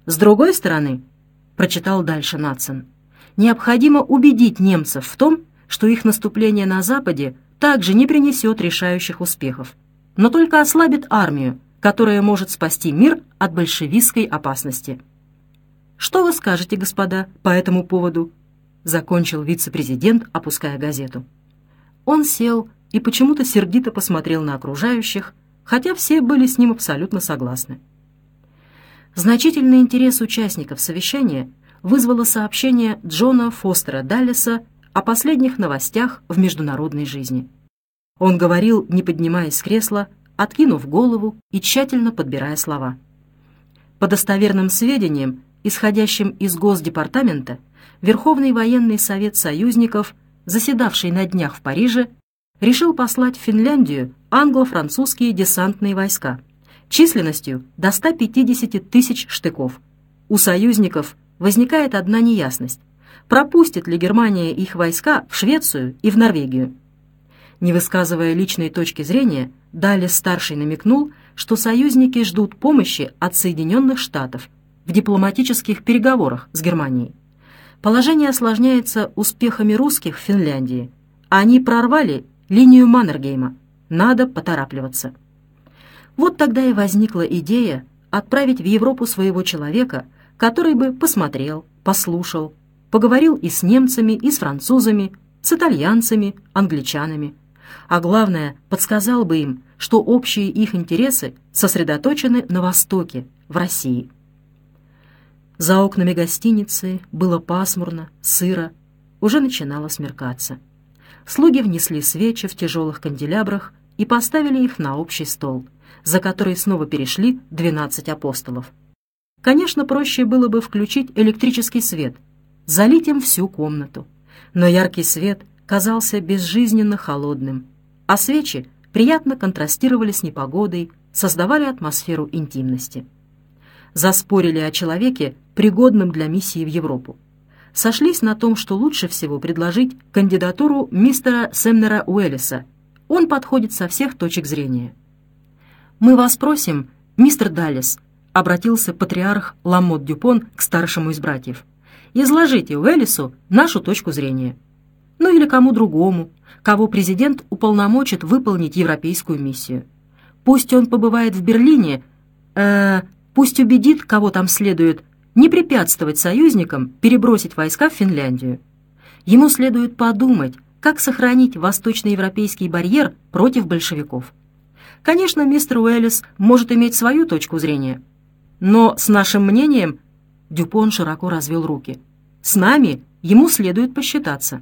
С другой стороны, прочитал дальше Надсон, необходимо убедить немцев в том, что их наступление на Западе также не принесет решающих успехов, но только ослабит армию, которая может спасти мир от большевистской опасности. «Что вы скажете, господа, по этому поводу?» — закончил вице-президент, опуская газету. Он сел и почему-то сердито посмотрел на окружающих, хотя все были с ним абсолютно согласны. Значительный интерес участников совещания вызвало сообщение Джона Фостера Даллеса о последних новостях в международной жизни. Он говорил, не поднимаясь с кресла, откинув голову и тщательно подбирая слова. По достоверным сведениям, исходящим из Госдепартамента, Верховный военный совет союзников, заседавший на днях в Париже, решил послать в Финляндию англо-французские десантные войска численностью до 150 тысяч штыков. У союзников возникает одна неясность: пропустит ли Германия их войска в Швецию и в Норвегию? Не высказывая личной точки зрения, Даллес-старший намекнул, что союзники ждут помощи от Соединенных Штатов в дипломатических переговорах с Германией. Положение осложняется успехами русских в Финляндии. Они прорвали линию Маннергейма. Надо поторапливаться. Вот тогда и возникла идея отправить в Европу своего человека, который бы посмотрел, послушал, поговорил и с немцами, и с французами, с итальянцами, англичанами. А главное, подсказал бы им, что общие их интересы сосредоточены на Востоке, в России. За окнами гостиницы было пасмурно, сыро, уже начинало смеркаться. Слуги внесли свечи в тяжелых канделябрах и поставили их на общий стол, за который снова перешли 12 апостолов. Конечно, проще было бы включить электрический свет, залить им всю комнату, но яркий свет казался безжизненно холодным, а свечи приятно контрастировали с непогодой, создавали атмосферу интимности. Заспорили о человеке, пригодном для миссии в Европу. Сошлись на том, что лучше всего предложить кандидатуру мистера Сэмнера Уэллиса. Он подходит со всех точек зрения. «Мы вас просим, мистер Даллес», — обратился патриарх Ламотт Дюпон к старшему из братьев, «изложите Уэллису нашу точку зрения. Ну или кому другому, кого президент уполномочит выполнить европейскую миссию. Пусть он побывает в Берлине, пусть убедит, кого там следует, не препятствовать союзникам перебросить войска в Финляндию. Ему следует подумать, как сохранить восточноевропейский барьер против большевиков. Конечно, мистер Уэллис может иметь свою точку зрения, но с нашим мнением, Дюпон широко развел руки, с нами ему следует посчитаться.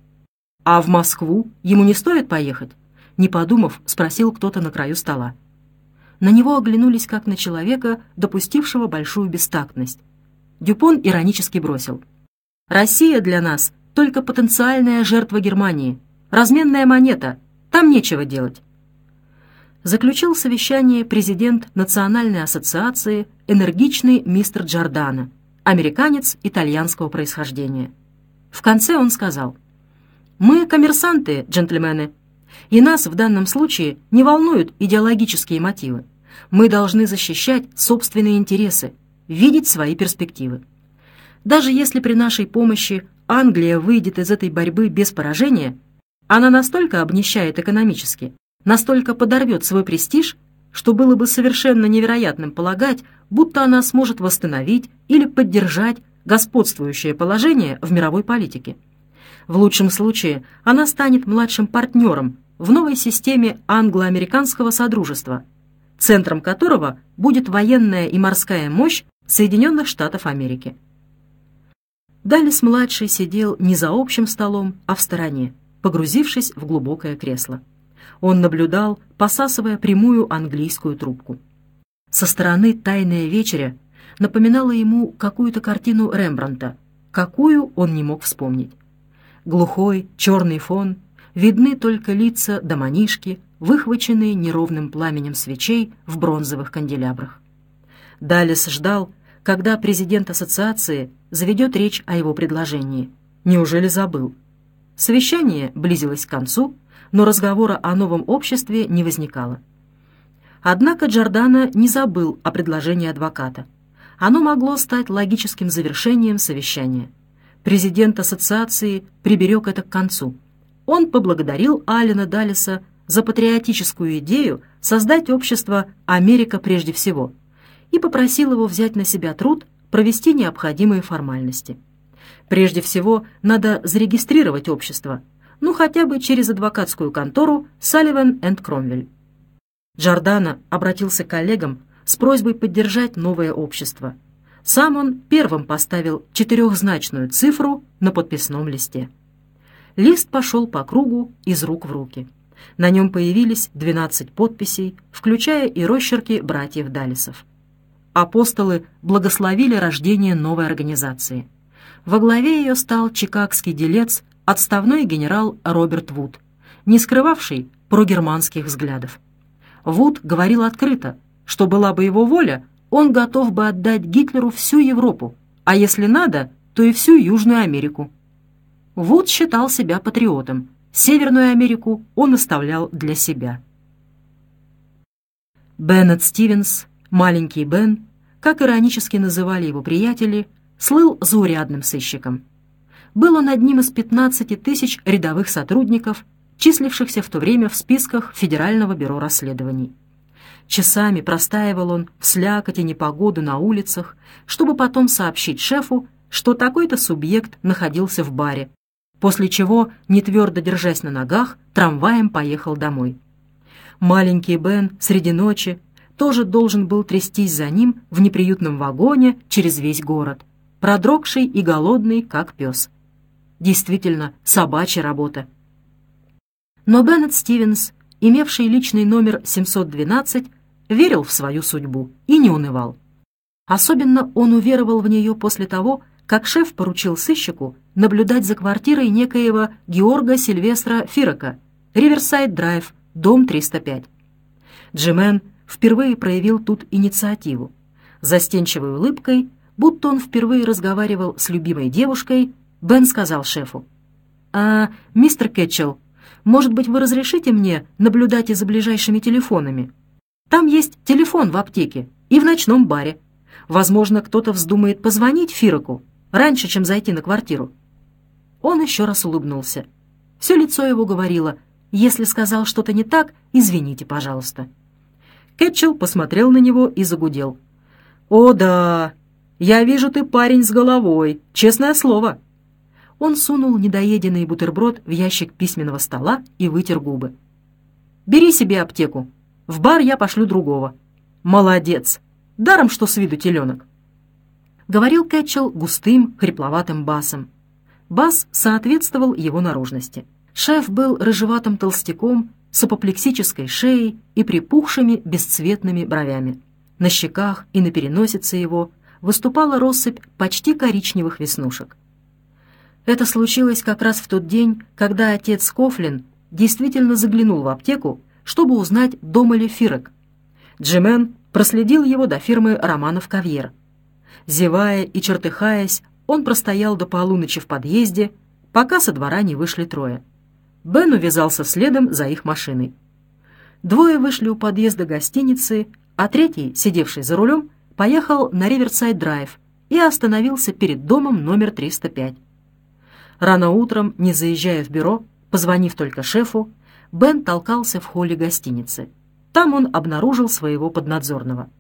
А в Москву ему не стоит поехать? Не подумав, спросил кто-то на краю стола. На него оглянулись как на человека, допустившего большую бестактность. Дюпон иронически бросил: «Россия для нас только потенциальная жертва Германии, разменная монета, там нечего делать». Заключил совещание президент Национальной ассоциации энергичный мистер Джордано, американец итальянского происхождения. В конце он сказал: «Мы коммерсанты, джентльмены, и нас в данном случае не волнуют идеологические мотивы. Мы должны защищать собственные интересы, видеть свои перспективы. Даже если при нашей помощи Англия выйдет из этой борьбы без поражения, она настолько обнищает экономически, настолько подорвет свой престиж, что было бы совершенно невероятным полагать, будто она сможет восстановить или поддержать господствующее положение в мировой политике. В лучшем случае она станет младшим партнером в новой системе англо-американского содружества, центром которого будет военная и морская мощь Соединенных Штатов Америки». Даллес-младший сидел не за общим столом, а в стороне, погрузившись в глубокое кресло. Он наблюдал, посасывая прямую английскую трубку. Со стороны «Тайная вечеря» напоминала ему какую-то картину Рембрандта, какую он не мог вспомнить. Глухой черный фон, видны только лица да манишки, выхваченные неровным пламенем свечей в бронзовых канделябрах. Даллес ждал, когда президент ассоциации заведет речь о его предложении. Неужели забыл? Совещание близилось к концу, но разговора о новом обществе не возникало. Однако Джордано не забыл о предложении адвоката. Оно могло стать логическим завершением совещания. Президент ассоциации приберег это к концу. Он поблагодарил Аллена Даллеса за патриотическую идею создать общество «Америка прежде всего» и попросил его взять на себя труд провести необходимые формальности. Прежде всего, надо зарегистрировать общество, хотя бы через адвокатскую контору Салливан энд Кромвель. Джордано обратился к коллегам с просьбой поддержать новое общество. Сам он первым поставил 4-значную цифру на подписном листе. Лист пошел по кругу из рук в руки. На нем появились 12 подписей, включая и росчерки братьев Даллесов. Апостолы благословили рождение новой организации. Во главе ее стал чикагский делец, отставной генерал Роберт Вуд, не скрывавший прогерманских взглядов. Вуд говорил открыто, что была бы его воля, он готов бы отдать Гитлеру всю Европу, а если надо, то и всю Южную Америку. Вуд считал себя патриотом, Северную Америку он оставлял для себя. Беннет Стивенс, маленький Бен, как иронически называли его приятели, слыл заурядным сыщиком. Был он одним из 15 тысяч рядовых сотрудников, числившихся в то время в списках Федерального бюро расследований. Часами простаивал он в слякоти непогоды на улицах, чтобы потом сообщить шефу, что такой-то субъект находился в баре, после чего, не твердо держась на ногах, трамваем поехал домой. Маленький Бен среди ночи тоже должен был трястись за ним в неприютном вагоне через весь город, продрогший и голодный, как пес. Действительно, собачья работа. Но Беннет Стивенс, имевший личный номер 712, верил в свою судьбу и не унывал. Особенно он уверовал в нее после того, как шеф поручил сыщику наблюдать за квартирой некоего Георга Сильвестра Фирока, Риверсайд-драйв, дом 305. Джимен впервые проявил тут инициативу. Застенчивой улыбкой, будто он впервые разговаривал с любимой девушкой, Бен сказал шефу: мистер Кетчелл, может быть, вы разрешите мне наблюдать и за ближайшими телефонами? Там есть телефон в аптеке и в ночном баре. Возможно, кто-то вздумает позвонить Фироку раньше, чем зайти на квартиру». Он еще раз улыбнулся. Все лицо его говорило: «Если сказал что-то не так, извините, пожалуйста». Кетчелл посмотрел на него и загудел: «О да, я вижу, ты парень с головой, честное слово». Он сунул недоеденный бутерброд в ящик письменного стола и вытер губы. «Бери себе аптеку. В бар я пошлю другого». «Молодец! Даром, что с виду теленок». Говорил Кетчелл густым, хрипловатым басом. Бас соответствовал его наружности. Шеф был рыжеватым толстяком с апоплексической шеей и припухшими бесцветными бровями. На щеках и на переносице его выступала россыпь почти коричневых веснушек. Это случилось как раз в тот день, когда отец Кофлин действительно заглянул в аптеку, чтобы узнать, дома ли Фирок. Джимен проследил его до фирмы Романов-Кавьер. Зевая и чертыхаясь, он простоял до полуночи в подъезде, пока со двора не вышли трое. Бен увязался следом за их машиной. Двое вышли у подъезда гостиницы, а третий, сидевший за рулем, поехал на Риверсайд-драйв и остановился перед домом номер 305. Рано утром, не заезжая в бюро, позвонив только шефу, Бен толкался в холле гостиницы. Там он обнаружил своего поднадзорного.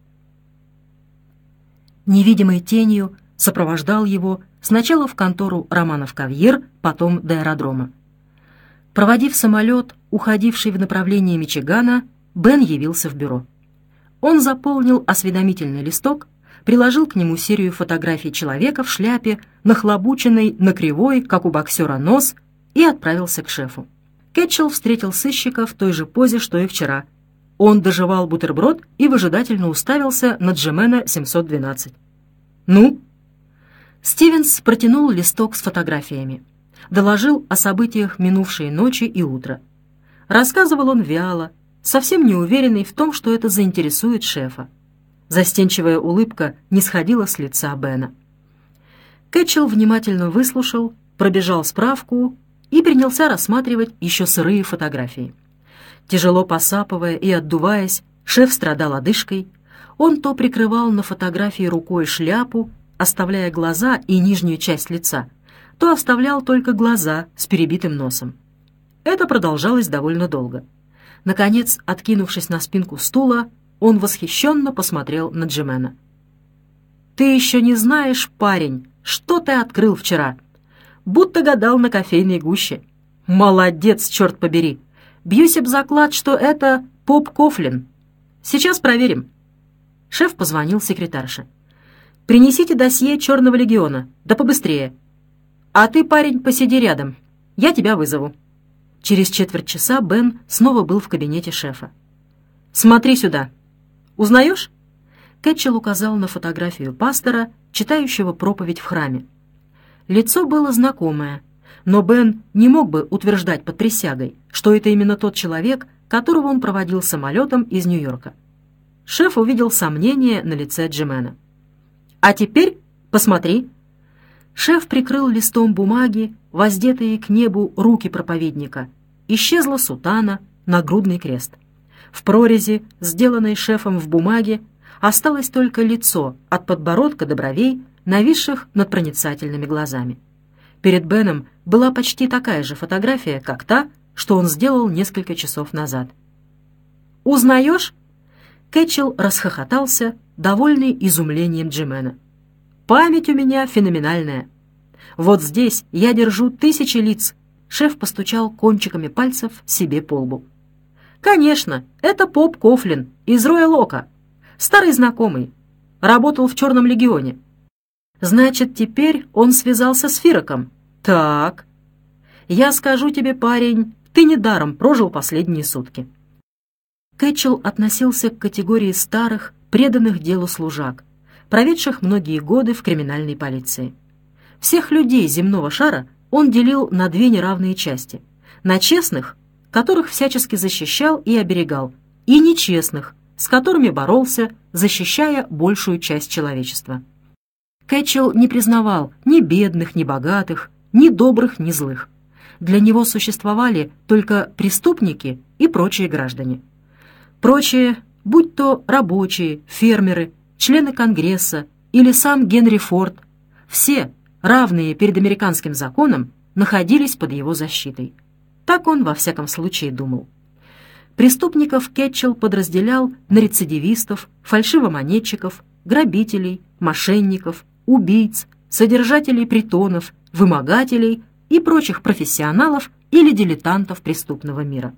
Невидимой тенью сопровождал его сначала в контору Романов-Кавьер, потом до аэродрома. Проводив самолет, уходивший в направлении Мичигана, Бен явился в бюро. Он заполнил осведомительный листок, приложил к нему серию фотографий человека в шляпе, нахлобученной на кривой, как у боксера, нос, и отправился к шефу. Кетчелл встретил сыщика в той же позе, что и вчера. Он дожевал бутерброд и выжидательно уставился на Джимена 712. «Ну?» Стивенс протянул листок с фотографиями. Доложил о событиях минувшей ночи и утра. Рассказывал он вяло, совсем не уверенный в том, что это заинтересует шефа. Застенчивая улыбка не сходила с лица Бена. Кетчелл внимательно выслушал, пробежал справку и принялся рассматривать еще сырые фотографии. Тяжело посапывая и отдуваясь, шеф страдал одышкой. Он то прикрывал на фотографии рукой шляпу, оставляя глаза и нижнюю часть лица, то оставлял только глаза с перебитым носом. Это продолжалось довольно долго. Наконец, откинувшись на спинку стула, он восхищенно посмотрел на Джимена. «Ты еще не знаешь, парень, что ты открыл вчера. Будто гадал на кофейной гуще. Молодец, черт побери! Бьюсь об заклад, что это Поп Кофлин. Сейчас проверим». Шеф позвонил секретарше. «Принесите досье Черного легиона, да побыстрее. А ты, парень, посиди рядом, я тебя вызову». Через четверть часа Бен снова был в кабинете шефа. «Смотри сюда. Узнаешь?» Кэтчелл указал на фотографию пастора, читающего проповедь в храме. Лицо было знакомое, но Бен не мог бы утверждать под присягой, что это именно тот человек, которого он проводил самолетом из Нью-Йорка. Шеф увидел сомнение на лице Джимена. «А теперь посмотри». Шеф прикрыл листом бумаги воздетые к небу руки проповедника. Исчезла сутана, нагрудный крест. В прорези, сделанной шефом в бумаге, осталось только лицо от подбородка до бровей, нависших над проницательными глазами. Перед Беном была почти такая же фотография, как та, что он сделал несколько часов назад. «Узнаешь?» Кэтчелл расхохотался, довольный изумлением Джимена. «Память у меня феноменальная. Вот здесь я держу 1000 лиц». Шеф постучал кончиками пальцев себе по лбу. «Конечно, это Поп Кофлин из Роя-Лока. Старый знакомый. Работал в Черном легионе. Значит, теперь он связался с Фироком. Так. Я скажу тебе, парень, ты недаром прожил последние сутки». Кэтчелл относился к категории старых, преданных делу служак, проведших многие годы в криминальной полиции. Всех людей земного шара он делил на две неравные части. На честных, которых всячески защищал и оберегал, и нечестных, с которыми боролся, защищая большую часть человечества. Кэтчелл не признавал ни бедных, ни богатых, ни добрых, ни злых. Для него существовали только преступники и прочие граждане. Прочие, будь то рабочие, фермеры, члены Конгресса или сам Генри Форд, все, равные перед американским законом, находились под его защитой. Так он, во всяком случае, думал. Преступников Кэтчелл подразделял на рецидивистов, фальшивомонетчиков, грабителей, мошенников, убийц, содержателей притонов, вымогателей и прочих профессионалов или дилетантов преступного мира.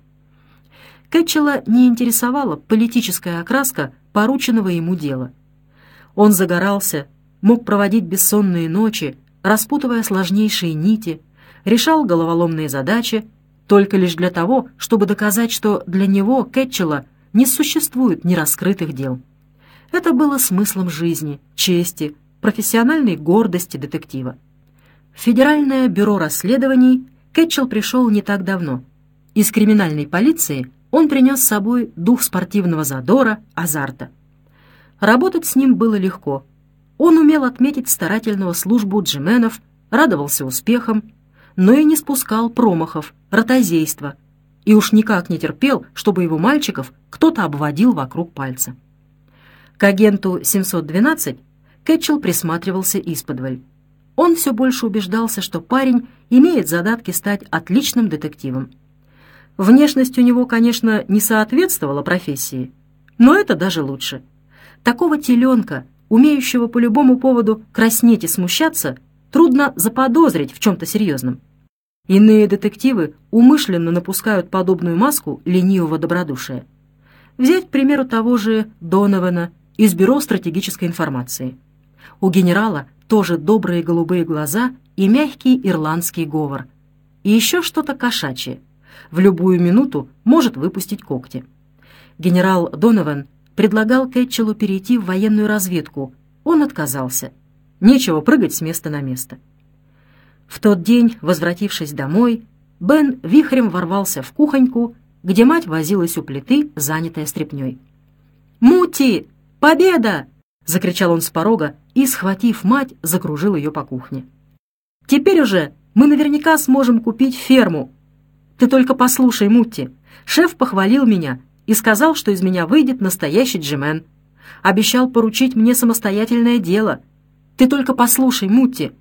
Кэтчелла не интересовала политическая окраска порученного ему дела. Он загорался, мог проводить бессонные ночи, распутывая сложнейшие нити, решал головоломные задачи, только лишь для того, чтобы доказать, что для него, Кэтчелла, не существует нераскрытых дел. Это было смыслом жизни, чести, профессиональной гордости детектива. В Федеральное бюро расследований Кэтчелл пришел не так давно. Из криминальной полиции он принес с собой дух спортивного задора, азарта. Работать с ним было легко. Он умел отметить старательную службу джименов, радовался успехам, но и не спускал промахов, ротозейства, и уж никак не терпел, чтобы его мальчиков кто-то обводил вокруг пальца. К агенту 712 Кэтчелл присматривался исподволь. Он все больше убеждался, что парень имеет задатки стать отличным детективом. Внешность у него, конечно, не соответствовала профессии, но это даже лучше. Такого теленка, умеющего по любому поводу краснеть и смущаться, трудно заподозрить в чем-то серьезном. Иные детективы умышленно напускают подобную маску ленивого добродушия. Взять, к примеру, того же Донована из Бюро стратегической информации. У генерала тоже добрые голубые глаза и мягкий ирландский говор. И еще что-то кошачье. В любую минуту может выпустить когти. Генерал Донован предлагал Кэтчеллу перейти в военную разведку. Он отказался. Нечего прыгать с места на место. В тот день, возвратившись домой, Бен вихрем ворвался в кухоньку, где мать возилась у плиты, занятая стряпнёй. «Мути! Победа!» — закричал он с порога и, схватив мать, закружил ее по кухне. «Теперь уже мы наверняка сможем купить ферму. Ты только послушай, Мутти, шеф похвалил меня и сказал, что из меня выйдет настоящий джимен. Обещал поручить мне самостоятельное дело. Ты только послушай, Мутти».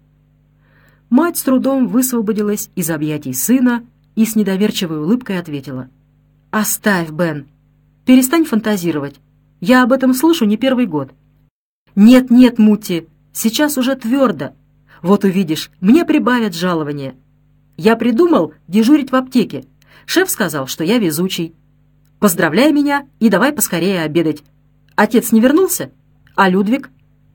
Мать с трудом высвободилась из объятий сына и с недоверчивой улыбкой ответила: «Оставь, Бен. Перестань фантазировать. Я об этом слышу не первый год». «Нет, нет, Мутти, сейчас уже твердо. Вот увидишь, мне прибавят жалование. Я придумал дежурить в аптеке. Шеф сказал, что я везучий. Поздравляй меня и давай поскорее обедать. Отец не вернулся? А Людвиг?»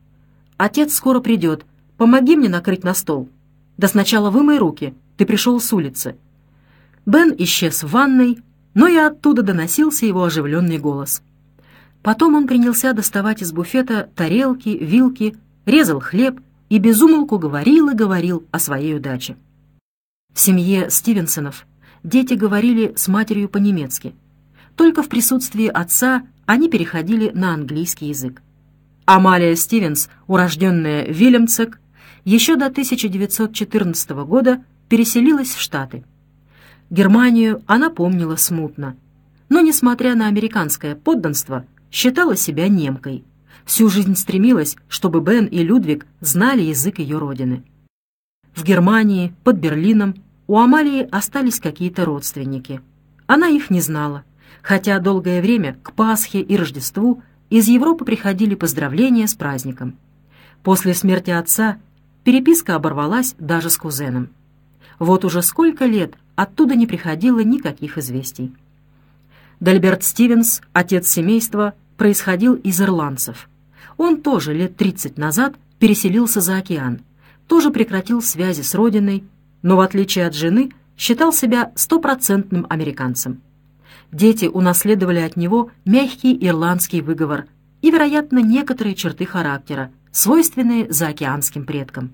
«Отец скоро придет. Помоги мне накрыть на стол. Да сначала вымой руки. Ты пришел с улицы». Бен исчез в ванной, но и оттуда доносился его оживленный голос. Потом он принялся доставать из буфета тарелки, вилки, резал хлеб и без умолку говорил и говорил о своей удаче. В семье Стивенсонов дети говорили с матерью по-немецки. Только в присутствии отца они переходили на английский язык. Амалия Стивенс, урожденная Вильямцек, еще до 1914 года переселилась в Штаты. Германию она помнила смутно, но, несмотря на американское подданство, считала себя немкой. Всю жизнь стремилась, чтобы Бен и Людвиг знали язык ее родины. В Германии, под Берлином, у Амалии остались какие-то родственники. Она их не знала, хотя долгое время к Пасхе и Рождеству из Европы приходили поздравления с праздником. После смерти отца переписка оборвалась даже с кузеном. Вот уже сколько лет оттуда не приходило никаких известий. Дальберт Стивенс, отец семейства, происходил из ирландцев. Он тоже лет 30 назад переселился за океан, тоже прекратил связи с родиной, но в отличие от жены считал себя стопроцентным американцем. Дети унаследовали от него мягкий ирландский выговор и, вероятно, некоторые черты характера, свойственные заокеанским предкам.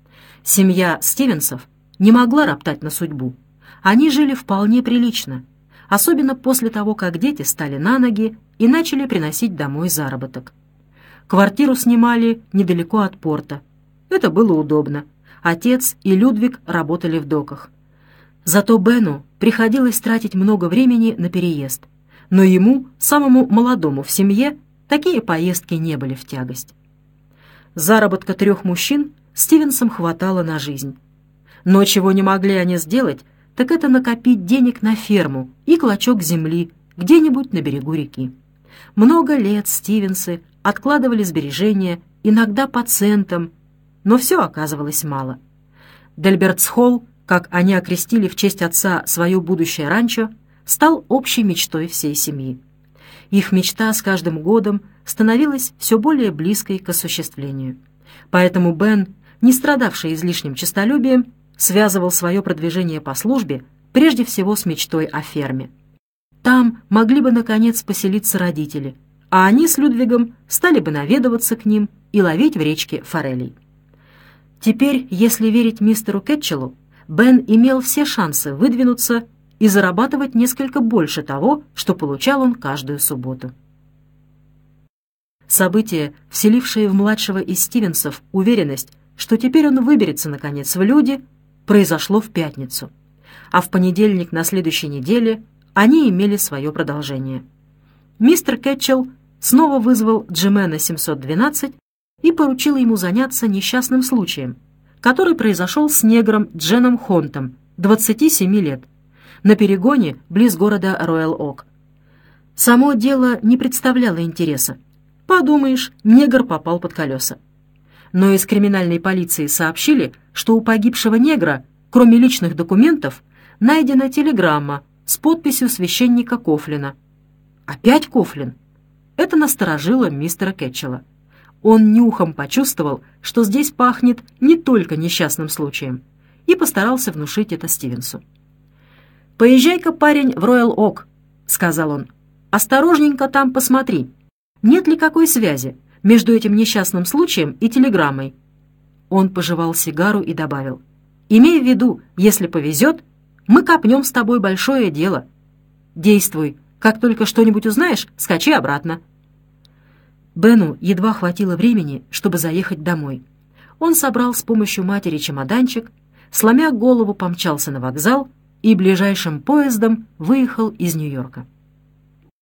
Семья Стивенсов не могла роптать на судьбу. Они жили вполне прилично, особенно после того, как дети стали на ноги и начали приносить домой заработок. Квартиру снимали недалеко от порта. Это было удобно. Отец и Людвиг работали в доках. Зато Бену приходилось тратить много времени на переезд. Но ему, самому молодому в семье, такие поездки не были в тягость. Заработка 3 мужчин Стивенсам хватало на жизнь. Но чего не могли они сделать, так это накопить денег на ферму и клочок земли где-нибудь на берегу реки. Много лет Стивенсы откладывали сбережения, иногда по центам, но все оказывалось мало. Дельбертс-Холл, как они окрестили в честь отца свое будущее ранчо, стал общей мечтой всей семьи. Их мечта с каждым годом становилась все более близкой к осуществлению. Поэтому Бен, не страдавший излишним честолюбием, связывал свое продвижение по службе прежде всего с мечтой о ферме. Там могли бы, наконец, поселиться родители, а они с Людвигом стали бы наведываться к ним и ловить в речке форелей. Теперь, если верить мистеру Кетчеллу, Бен имел все шансы выдвинуться и зарабатывать несколько больше того, что получал он каждую субботу. Событие, вселившее в младшего из Стивенсов уверенность, что теперь он выберется, наконец, в люди, произошло в пятницу, а в понедельник на следующей неделе они имели свое продолжение. Мистер Кетчелл снова вызвал Джимена 712 и поручил ему заняться несчастным случаем, который произошел с негром Дженом Хонтом, 27 лет, на перегоне близ города Роял-Ок. Само дело не представляло интереса. Подумаешь, негр попал под колеса. Но из криминальной полиции сообщили, что у погибшего негра, кроме личных документов, найдена телеграмма с подписью священника Кофлина. Опять Кофлин? Это насторожило мистера Кетчелла. Он нюхом почувствовал, что здесь пахнет не только несчастным случаем, и постарался внушить это Стивенсу. «Поезжай-ка, парень, в Роял-Ок», — сказал он. «Осторожненько там посмотри, нет ли какой связи между этим несчастным случаем и телеграммой». Он пожевал сигару и добавил: «Имей в виду, если повезет, мы копнем с тобой большое дело. Действуй, как только что-нибудь узнаешь, скачи обратно». Бену едва хватило времени, чтобы заехать домой. Он собрал с помощью матери чемоданчик, сломя голову, помчался на вокзал и ближайшим поездом выехал из Нью-Йорка.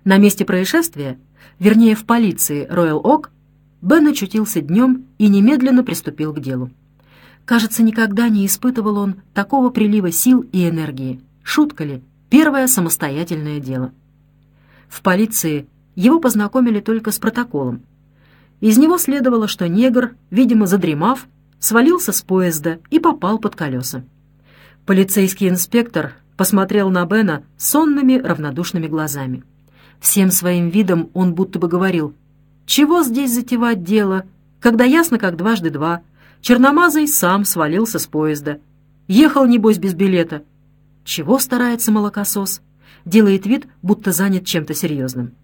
На месте происшествия, вернее в полиции Роyal-Ок, Бен очутился днем и немедленно приступил к делу. Кажется, никогда не испытывал он такого прилива сил и энергии. Шутка ли? Первое самостоятельное дело. В полиции его познакомили только с протоколом. Из него следовало, что негр, видимо, задремав, свалился с поезда и попал под колеса. Полицейский инспектор посмотрел на Бена сонными, равнодушными глазами. Всем своим видом он будто бы говорил: «Чего здесь затевать дело, когда ясно, как дважды два? Черномазый сам свалился с поезда. Ехал, небось, без билета. Чего старается молокосос?» Делает вид, будто занят чем-то серьезным.